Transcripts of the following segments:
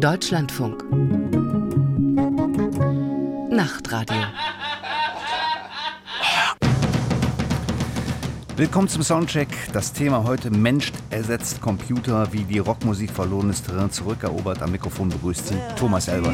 Deutschlandfunk Nachtradio. Willkommen zum Soundcheck. Das Thema heute: Mensch ersetzt Computer, wie die Rockmusik verlorenes Terrain zurückerobert. Am Mikrofon begrüßt Sie Thomas Elber.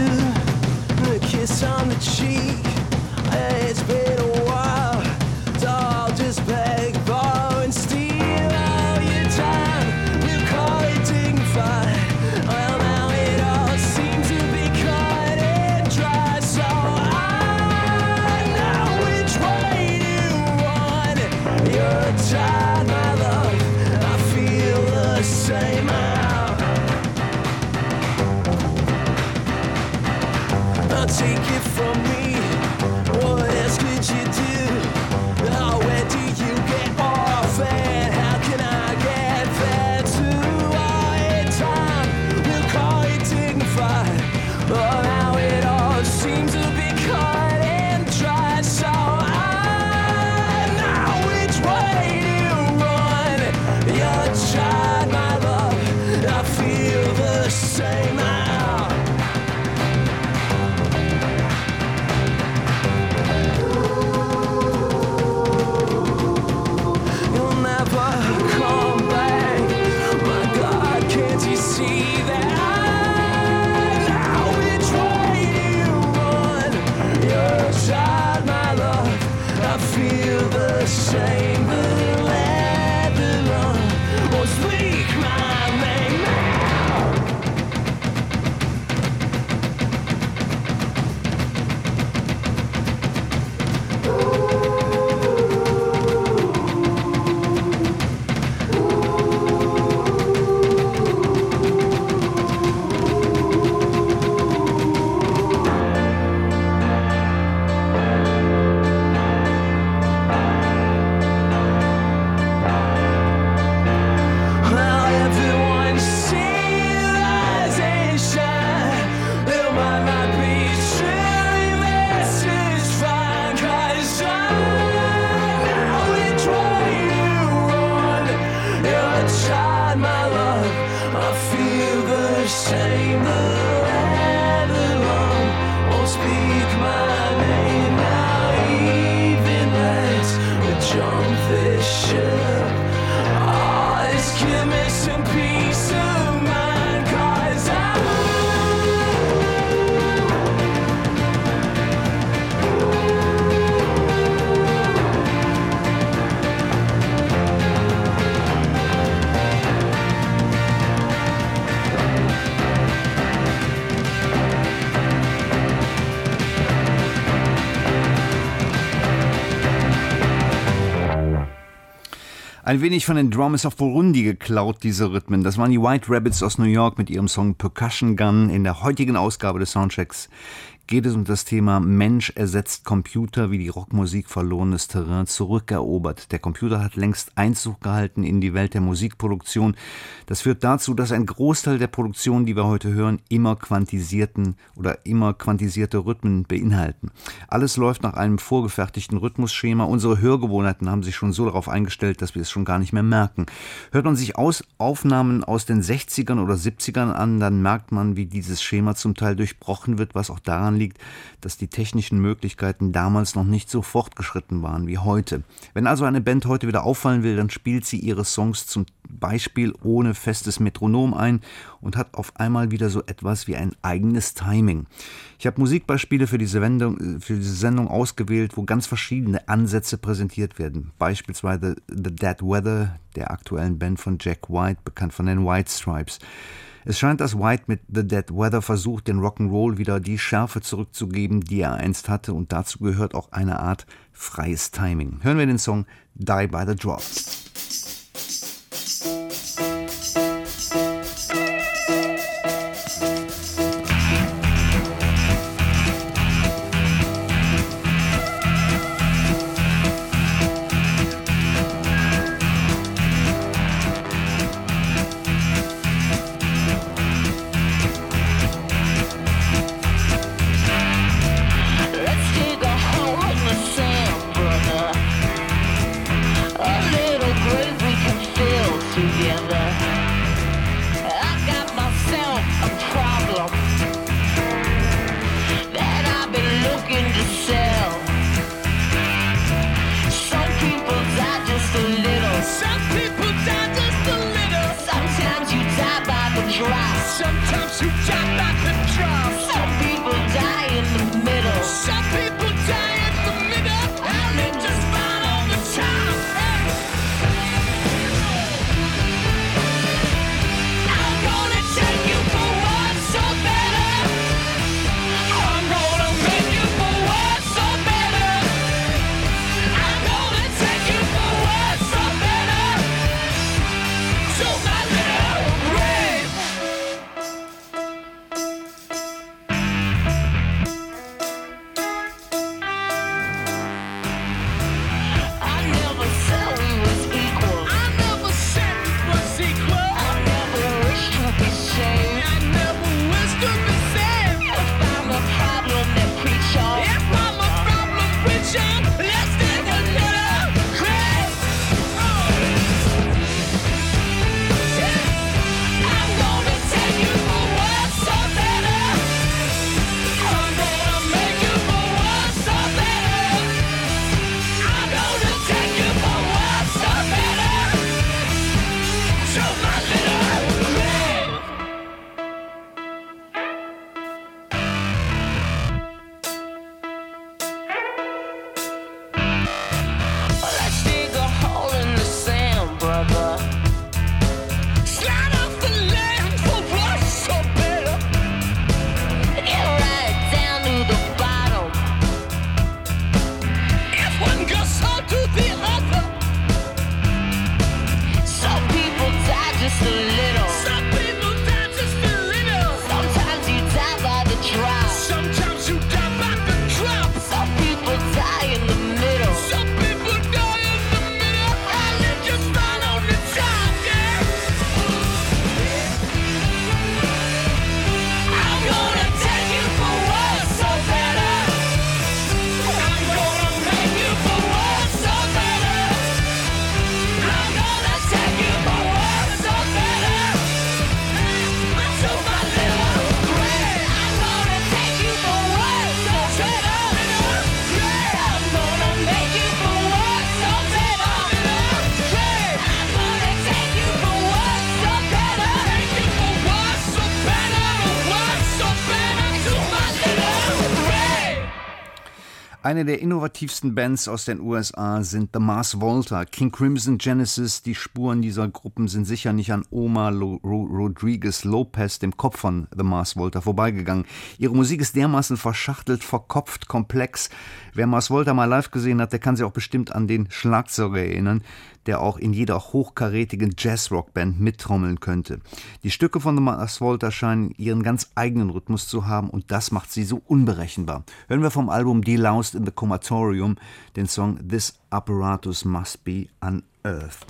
Take it from me, what else could you do? Oh, where do you get off and how can I get there too? Oh, in time, we'll call it dignified. Oh, now it all seems to be cut and dry. So I know which way to run. You're a child, my love, I feel the same now. Shame the leather love won't speak my name now. Ein wenig von den Drummers of Burundi geklaut, diese Rhythmen. Das waren die White Rabbits aus New York mit ihrem Song Percussion Gun. In der heutigen Ausgabe des Soundchecks geht es um das Thema Mensch ersetzt Computer, wie die Rockmusik verlorenes Terrain zurückerobert. Der Computer hat längst Einzug gehalten in die Welt der Musikproduktion. Das führt dazu, dass ein Großteil der Produktionen, die wir heute hören, immer quantisierte Rhythmen beinhalten. Alles läuft nach einem vorgefertigten Rhythmusschema. Unsere Hörgewohnheiten haben sich schon so darauf eingestellt, dass wir es schon gar nicht mehr merken. Hört man sich Aufnahmen aus den 60ern oder 70ern an, dann merkt man, wie dieses Schema zum Teil durchbrochen wird, was auch daran liegt, dass die technischen Möglichkeiten damals noch nicht so fortgeschritten waren wie heute. Wenn also eine Band heute wieder auffallen will, dann spielt sie ihre Songs zum Beispiel ohne festes Metronom ein und hat auf einmal wieder so etwas wie ein eigenes Timing. Ich habe Musikbeispiele für diese Sendung ausgewählt, wo ganz verschiedene Ansätze präsentiert werden. Beispielsweise The Dead Weather, der aktuellen Band von Jack White, bekannt von den White Stripes. Es scheint, dass White mit The Dead Weather versucht, den Rock'n'Roll wieder die Schärfe zurückzugeben, die er einst hatte, und dazu gehört auch eine Art freies Timing. Hören wir den Song Die by the Drop. Let's dig a hole in the sand, brother. A little Eine der innovativsten Bands aus den USA sind The Mars Volta, King Crimson, Genesis. Die Spuren dieser Gruppen sind sicher nicht an Omar Rodriguez Lopez, dem Kopf von The Mars Volta, vorbeigegangen. Ihre Musik ist dermaßen verschachtelt, verkopft, komplex. Wer Mars Volta mal live gesehen hat, der kann sich auch bestimmt an den Schlagzeuger erinnern, der auch in jeder hochkarätigen Jazz-Rock-Band mittrommeln könnte. Die Stücke von The Mars Volta scheinen ihren ganz eigenen Rhythmus zu haben und das macht sie so unberechenbar. Hören wir vom Album Deloused in the Comatorium den Song This Apparatus Must Be Unearthed.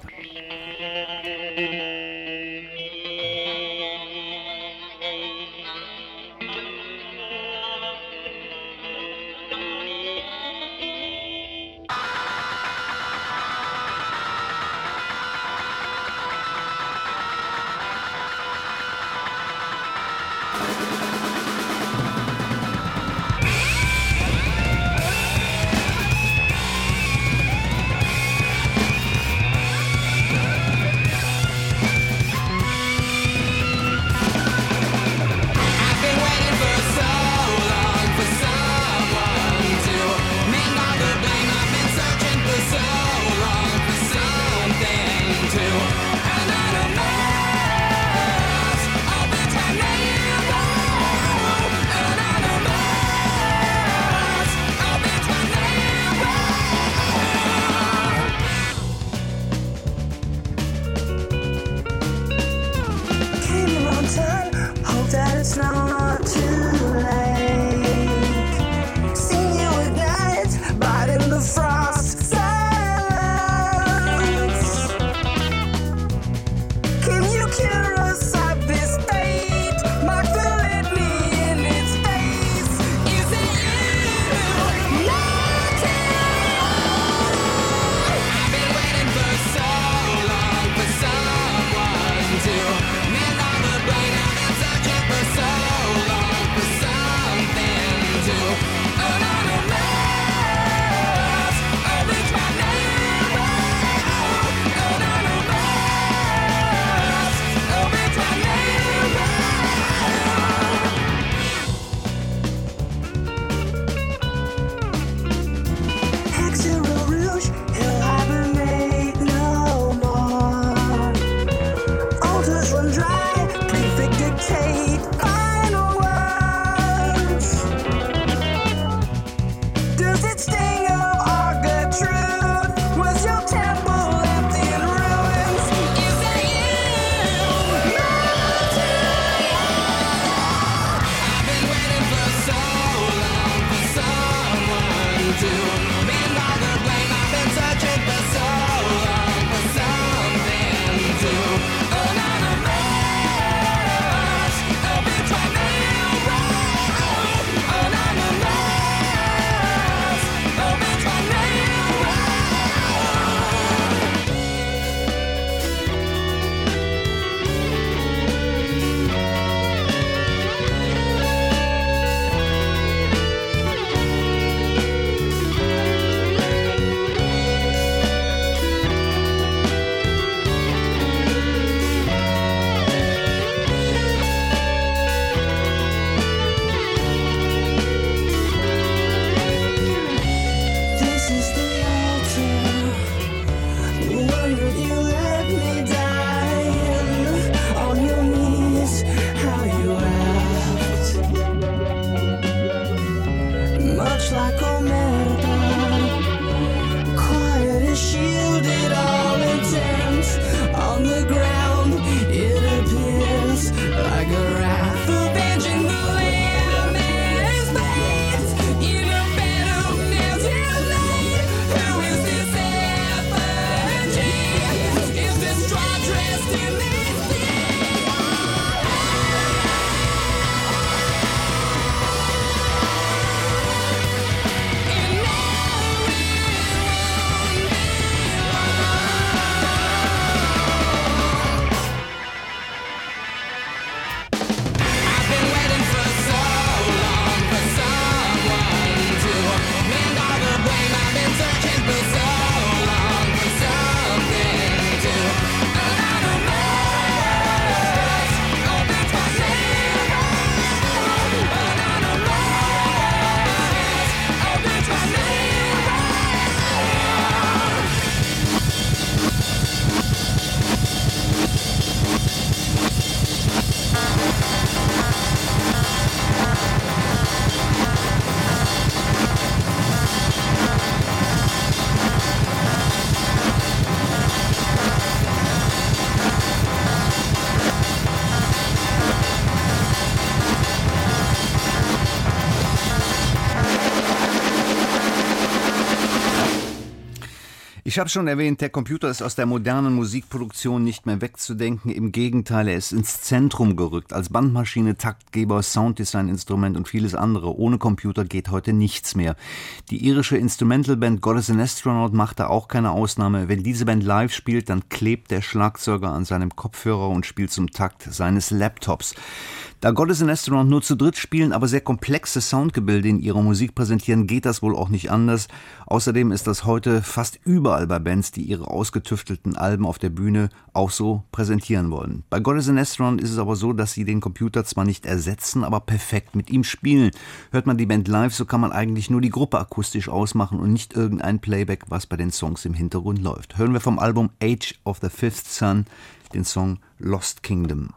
Ich habe schon erwähnt, der Computer ist aus der modernen Musikproduktion nicht mehr wegzudenken. Im Gegenteil, er ist ins Zentrum gerückt. Als Bandmaschine, Taktgeber, Sounddesign-Instrument und vieles andere. Ohne Computer geht heute nichts mehr. Die irische Instrumentalband God is an Astronaut macht da auch keine Ausnahme. Wenn diese Band live spielt, dann klebt der Schlagzeuger an seinem Kopfhörer und spielt zum Takt seines Laptops. Da God is an Astronaut nur zu dritt spielen, aber sehr komplexe Soundgebilde in ihrer Musik präsentieren, geht das wohl auch nicht anders. Außerdem ist das heute fast überall bei Bands, die ihre ausgetüftelten Alben auf der Bühne auch so präsentieren wollen. Bei God is an Astronaut ist es aber so, dass sie den Computer zwar nicht ersetzen, aber perfekt mit ihm spielen. Hört man die Band live, so kann man eigentlich nur die Gruppe akustisch ausmachen und nicht irgendein Playback, was bei den Songs im Hintergrund läuft. Hören wir vom Album Age of the Fifth Sun den Song Lost Kingdom.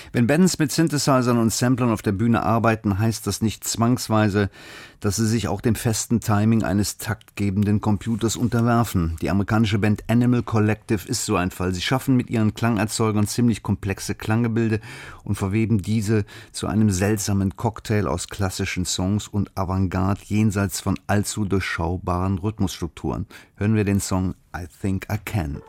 Wenn Bands mit Synthesizern und Samplern auf der Bühne arbeiten, heißt das nicht zwangsweise, dass sie sich auch dem festen Timing eines taktgebenden Computers unterwerfen. Die amerikanische Band Animal Collective ist so ein Fall. Sie schaffen mit ihren Klangerzeugern ziemlich komplexe Klanggebilde und verweben diese zu einem seltsamen Cocktail aus klassischen Songs und Avantgarde jenseits von allzu durchschaubaren Rhythmusstrukturen. Hören wir den Song I Think I Can.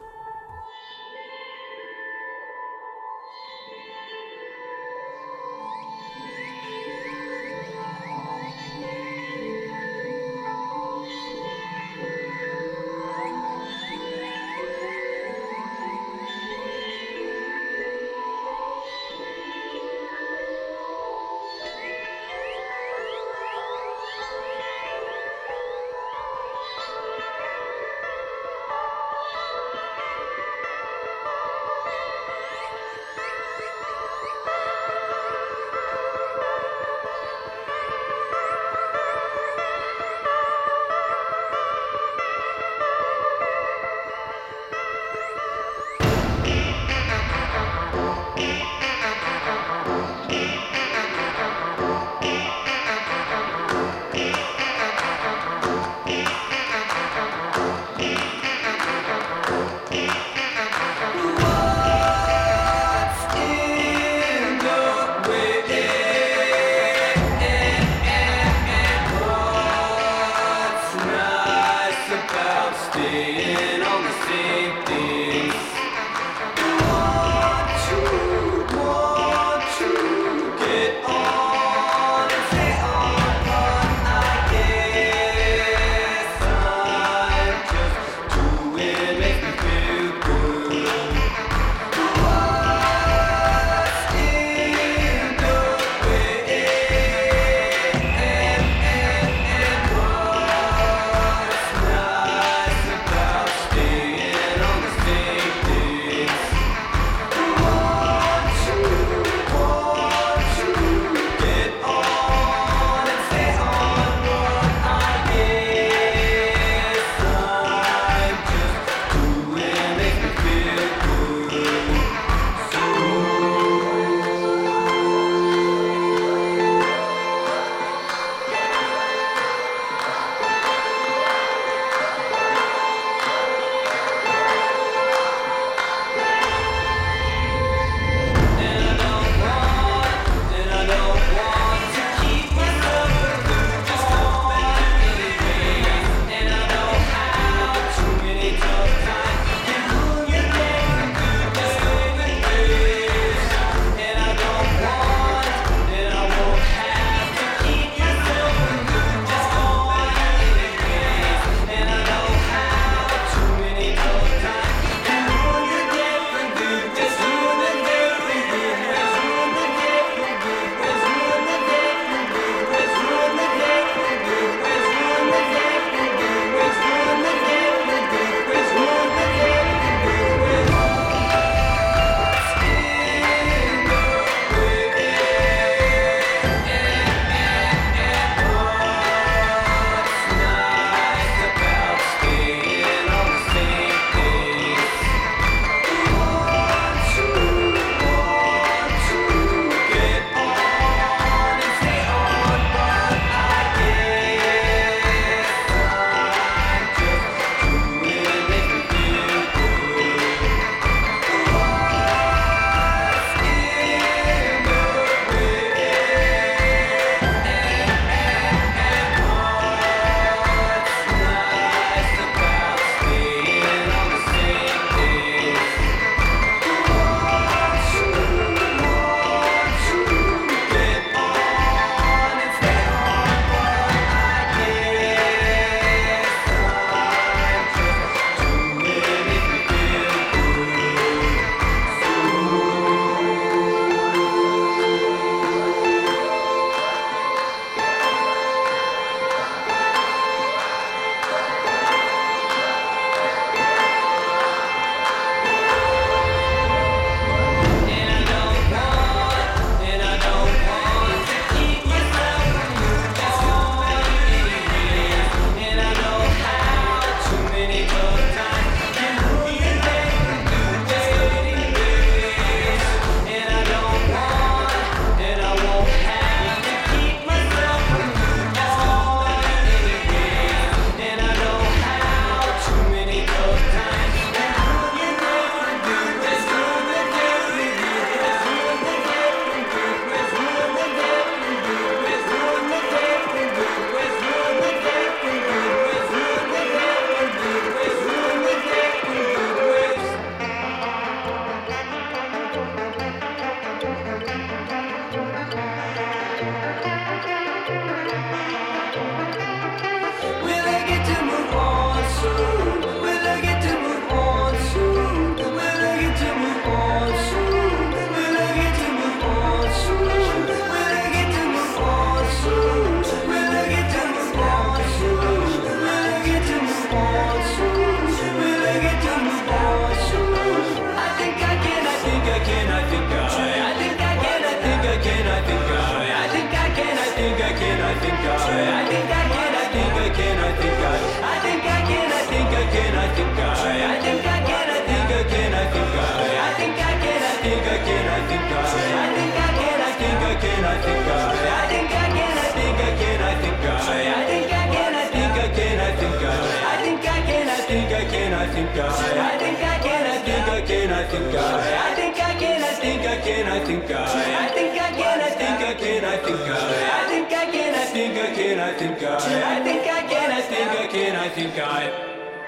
think I think I can, I think I can, I think I think I can, I think I can, I think I think I can, I think I can, I think I think I can, I think I can, I think I think I can, I think I can, I think I.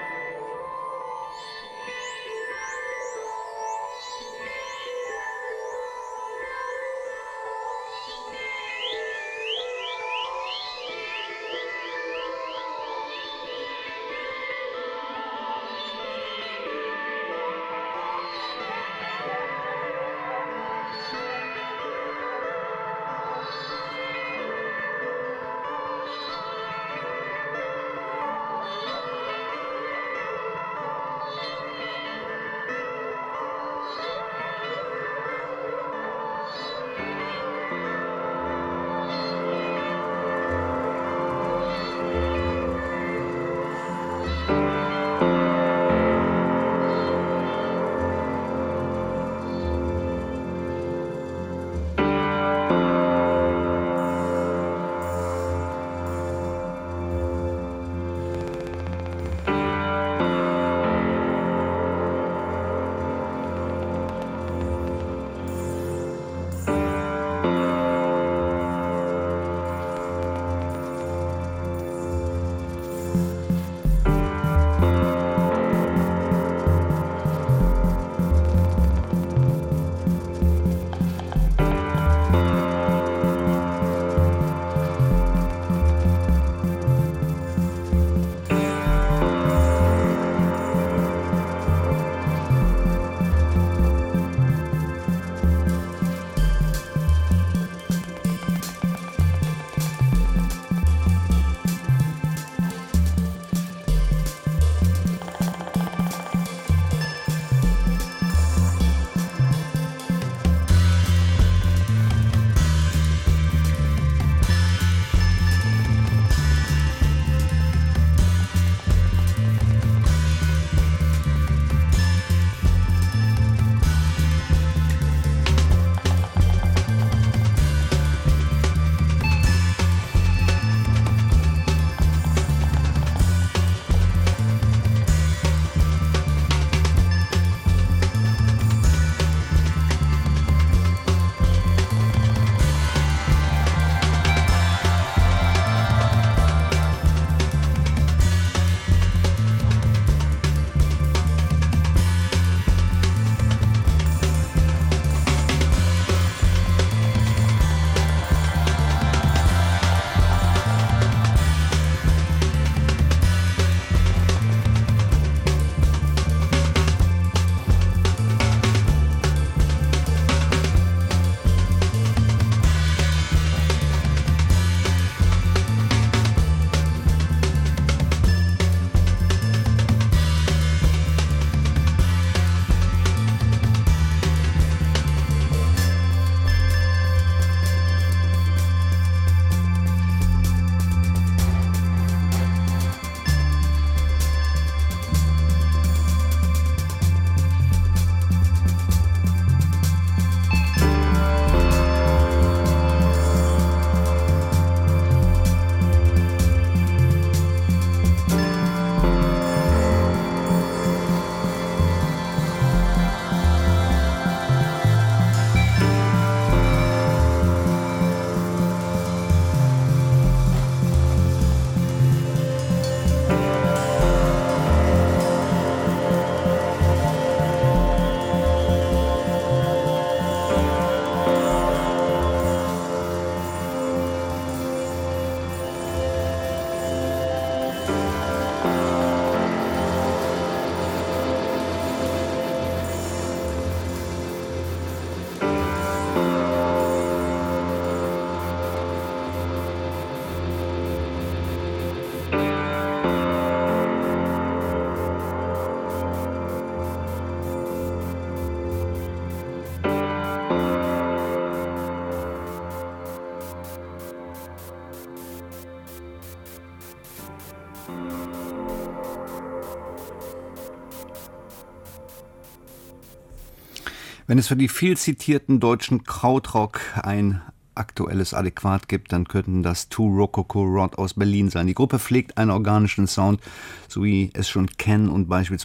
Wenn es für die viel zitierten deutschen Krautrock ein aktuelles Adäquat gibt, dann könnten das Two Rococo Rod aus Berlin sein. Die Gruppe pflegt einen organischen Sound, so wie es schon Ken und beispielsweise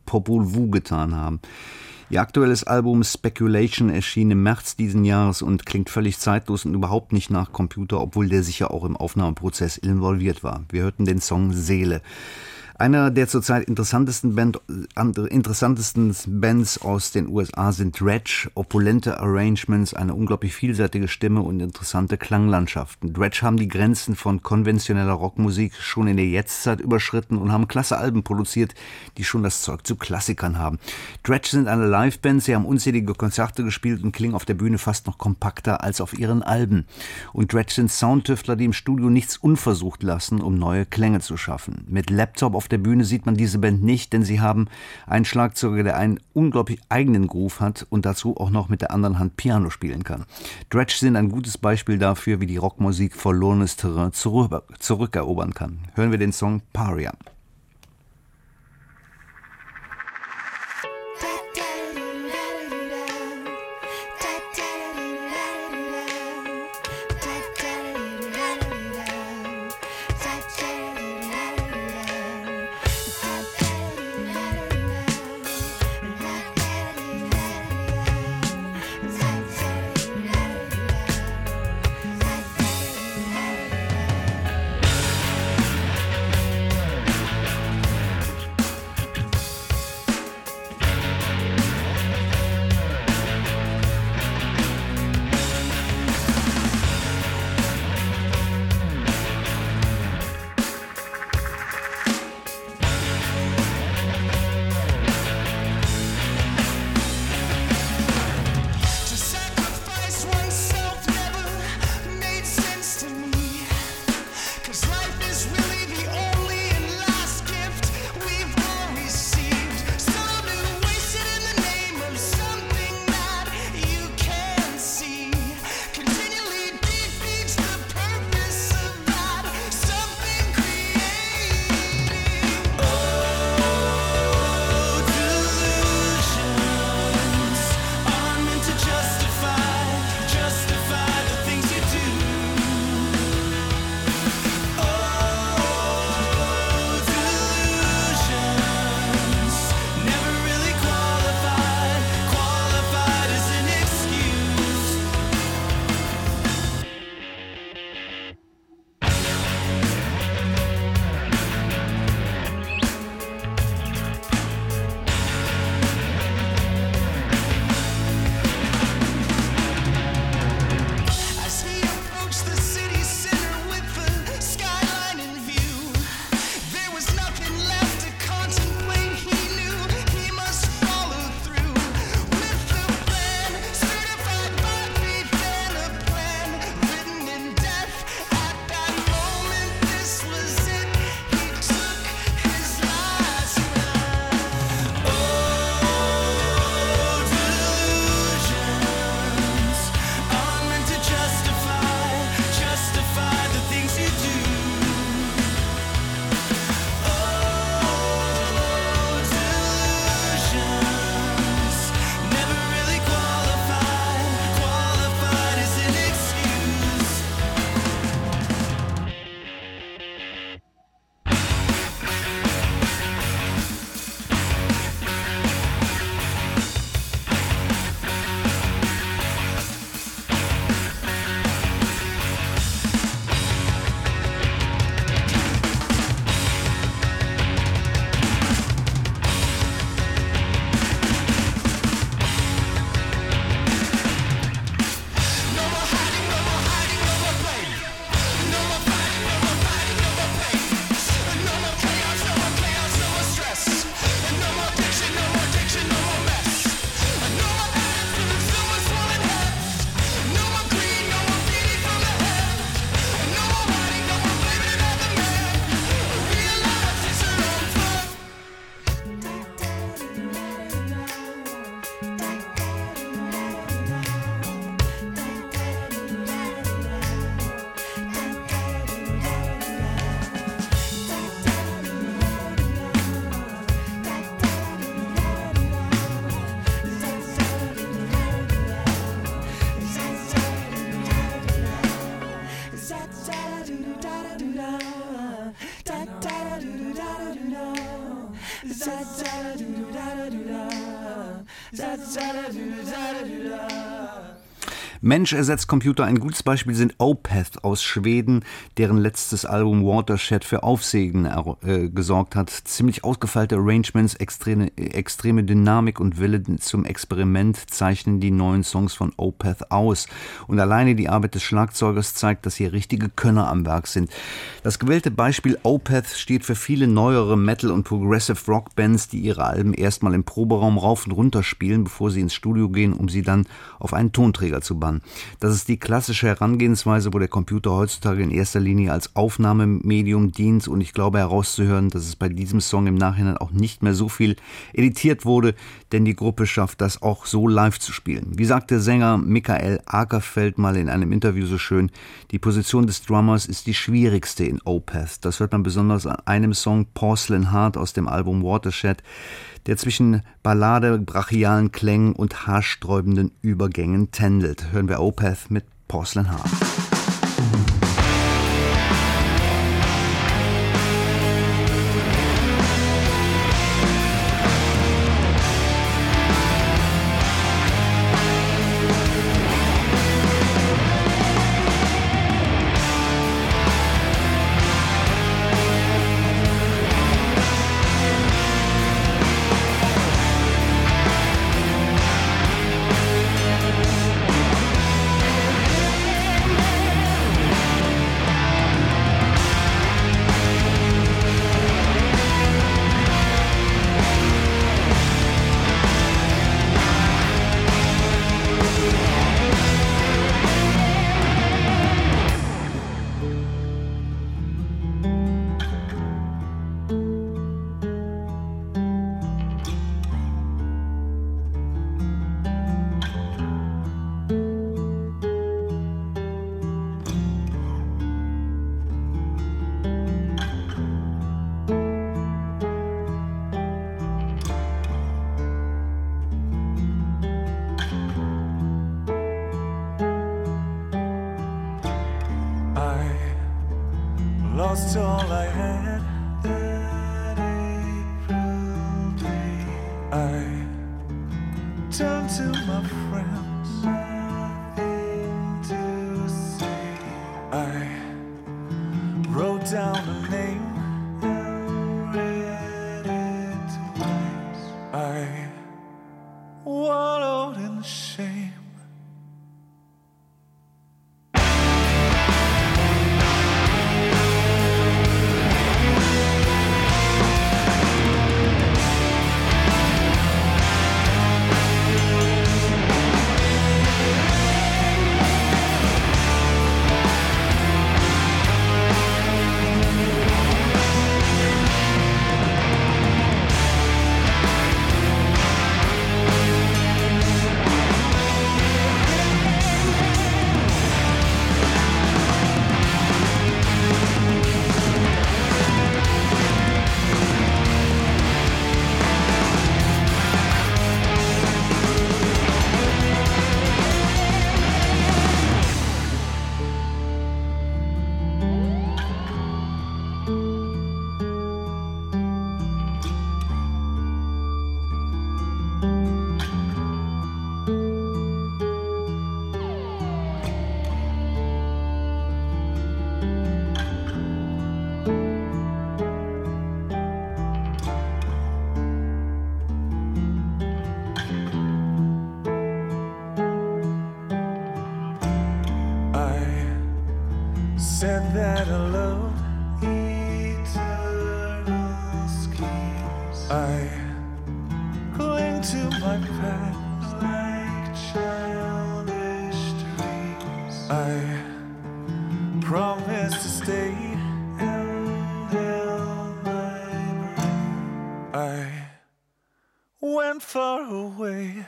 Popol Vuh getan haben. Ihr aktuelles Album Speculation erschien im März diesen Jahres und klingt völlig zeitlos und überhaupt nicht nach Computer, obwohl der sicher auch im Aufnahmeprozess involviert war. Wir hörten den Song Seele. Einer der zurzeit interessantesten Bands aus den USA sind Dredg. Opulente Arrangements, eine unglaublich vielseitige Stimme und interessante Klanglandschaften. Dredg haben die Grenzen von konventioneller Rockmusik schon in der Jetztzeit überschritten und haben klasse Alben produziert, die schon das Zeug zu Klassikern haben. Dredg sind eine Liveband, sie haben unzählige Konzerte gespielt und klingen auf der Bühne fast noch kompakter als auf ihren Alben. Und Dredg sind Soundtüftler, die im Studio nichts unversucht lassen, um neue Klänge zu schaffen. Mit Laptop auf der Bühne sieht man diese Band nicht, denn sie haben einen Schlagzeuger, der einen unglaublich eigenen Groove hat und dazu auch noch mit der anderen Hand Piano spielen kann. Dredg sind ein gutes Beispiel dafür, wie die Rockmusik verlorenes Terrain zurückerobern kann. Hören wir den Song Paria. Mensch ersetzt Computer. Ein gutes Beispiel sind Opeth aus Schweden, deren letztes Album Watershed für Aufsehen gesorgt hat. Ziemlich ausgefeilte Arrangements, extreme Dynamik und Wille zum Experiment zeichnen die neuen Songs von Opeth aus. Und alleine die Arbeit des Schlagzeugers zeigt, dass hier richtige Könner am Werk sind. Das gewählte Beispiel Opeth steht für viele neuere Metal- und Progressive Rock Bands, die ihre Alben erstmal im Proberaum rauf und runter spielen, bevor sie ins Studio gehen, um sie dann auf einen Tonträger zu bannen. Das ist die klassische Herangehensweise, wo der Computer heutzutage in erster Linie als Aufnahmemedium dient, und ich glaube herauszuhören, dass es bei diesem Song im Nachhinein auch nicht mehr so viel editiert wurde, denn die Gruppe schafft das auch so live zu spielen. Wie sagt der Sänger Michael Akerfeld mal in einem Interview so schön, die Position des Drummers ist die schwierigste in Opeth. Das hört man besonders an einem Song, Porcelain Heart aus dem Album Watershed, der zwischen Ballade, brachialen Klängen und haarsträubenden Übergängen tändelt. Hören wir Opeth mit Porcelain Heart. Lost all I had that April day. I turned to my friends, nothing to say. I wrote down a name and read it twice. I wallowed in shame. Said that I loved eternal schemes. I cling to my past like childish dreams. I promised to stay and held my breath. I went far away.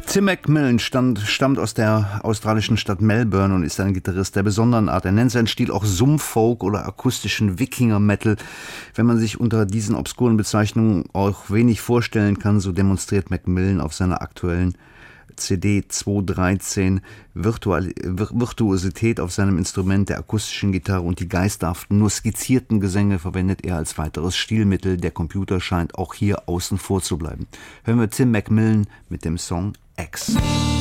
Tim McMillan stammt aus der australischen Stadt Melbourne und ist ein Gitarrist der besonderen Art. Er nennt seinen Stil auch Sumpffolk oder akustischen Wikinger-Metal. Wenn man sich unter diesen obskuren Bezeichnungen auch wenig vorstellen kann, so demonstriert McMillan auf seiner aktuellen CD 213 Virtuosität auf seinem Instrument der akustischen Gitarre und die geisterhaften, nur skizzierten Gesänge verwendet er als weiteres Stilmittel. Der Computer scheint auch hier außen vor zu bleiben. Hören wir Tim McMillan mit dem Song X.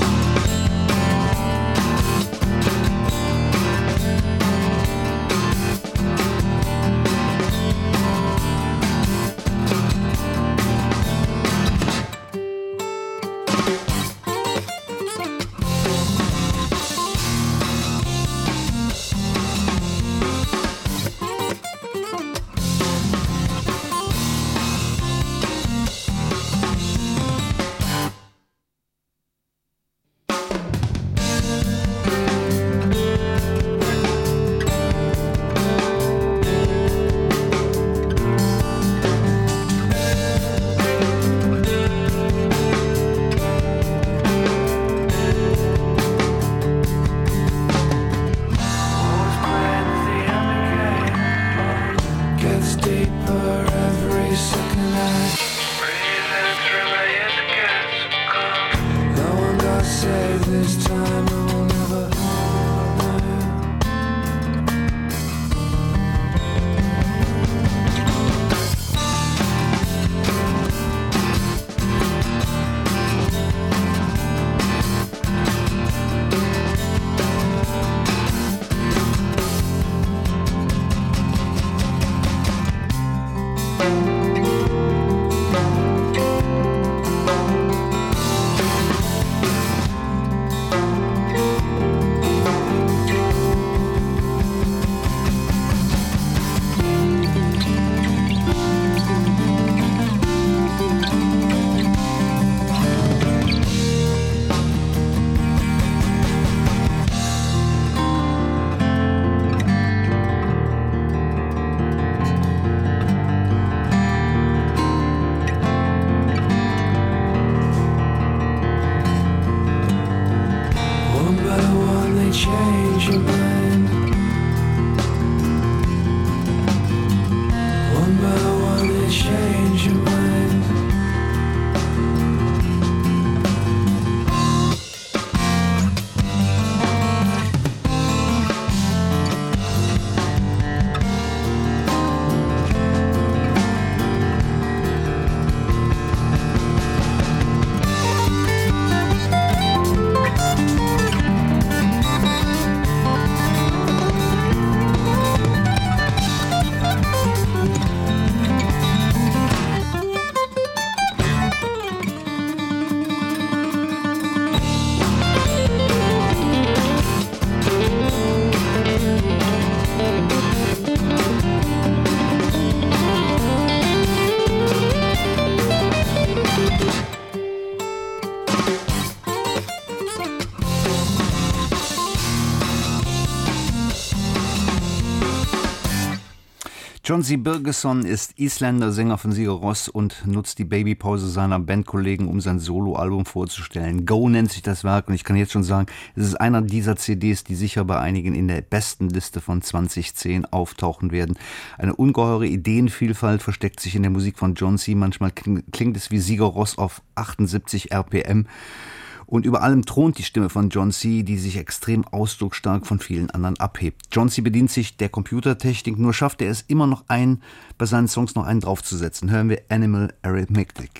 John C. Birgersson ist Isländer, Sänger von Sigur Rós und nutzt die Babypause seiner Bandkollegen, um sein Soloalbum vorzustellen. Go nennt sich das Werk und ich kann jetzt schon sagen, es ist einer dieser CDs, die sicher bei einigen in der besten Liste von 2010 auftauchen werden. Eine ungeheure Ideenvielfalt versteckt sich in der Musik von John C. Manchmal klingt es wie Sigur Rós auf 78 RPM. Und über allem thront die Stimme von John C., die sich extrem ausdrucksstark von vielen anderen abhebt. John C. bedient sich der Computertechnik, nur schafft er es immer noch bei seinen Songs noch einen draufzusetzen. Hören wir Animal Arithmetic.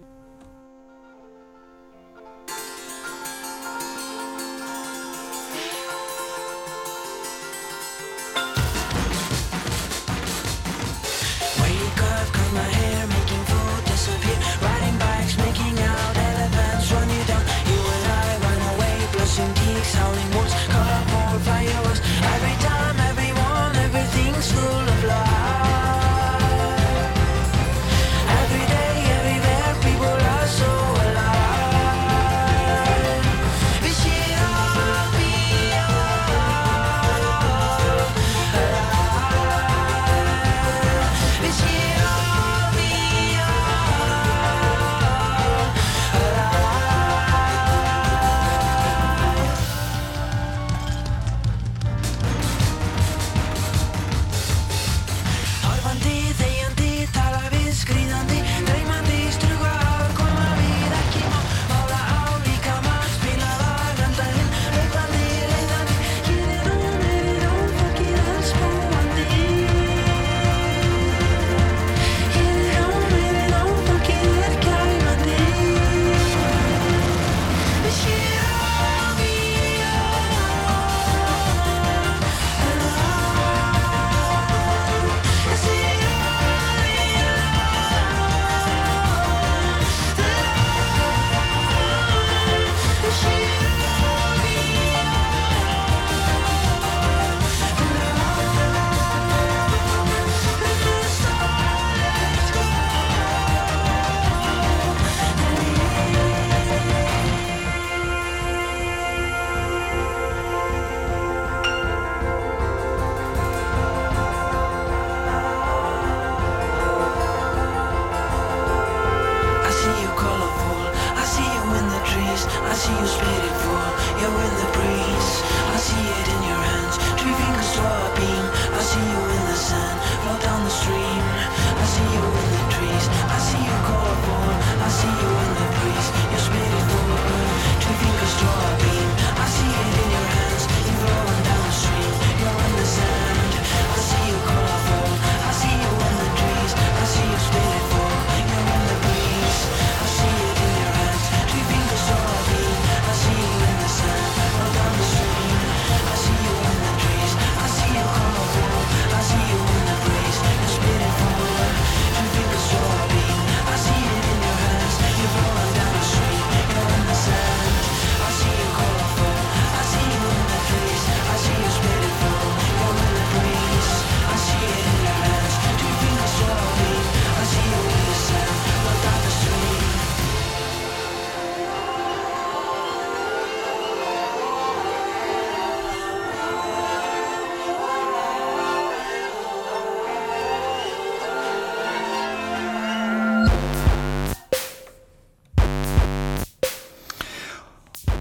Everything's full of life. Every day, everywhere.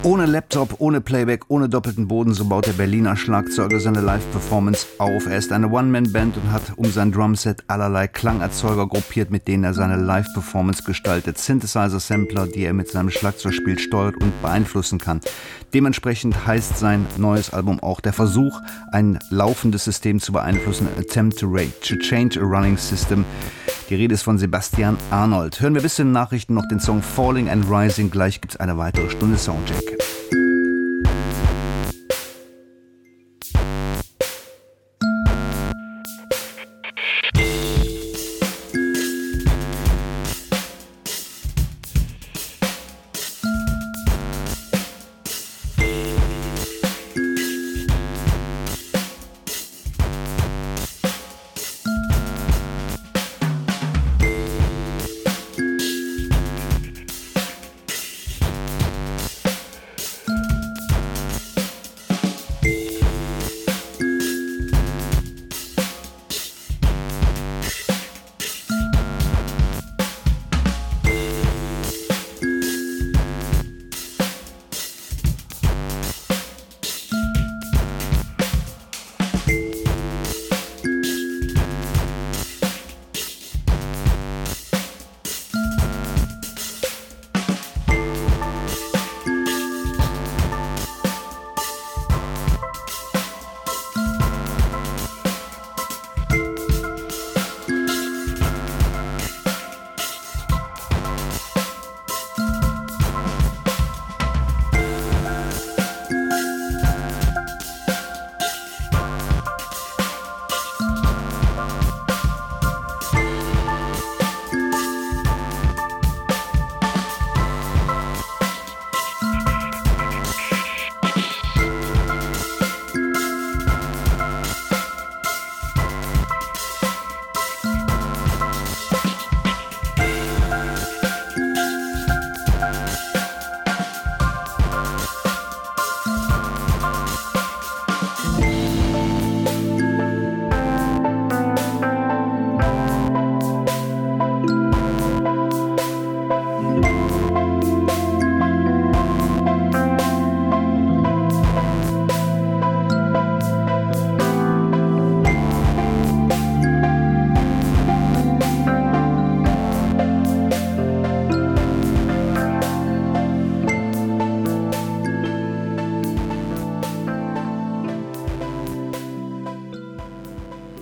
Ohne Laptop, ohne Playback, ohne doppelten Boden, so baut der Berliner Schlagzeuger seine Live-Performance auf. Er ist eine One-Man-Band und hat um sein Drumset allerlei Klangerzeuger gruppiert, mit denen er seine Live-Performance gestaltet. Synthesizer-Sampler, die er mit seinem Schlagzeugspiel steuert und beeinflussen kann. Dementsprechend heißt sein neues Album auch der Versuch, ein laufendes System zu beeinflussen, Attempt to change a running system. Die Rede ist von Sebastian Arnold. Hören wir bis zu den Nachrichten noch den Song Falling and Rising. Gleich gibt's eine weitere Stunde Soundcheck.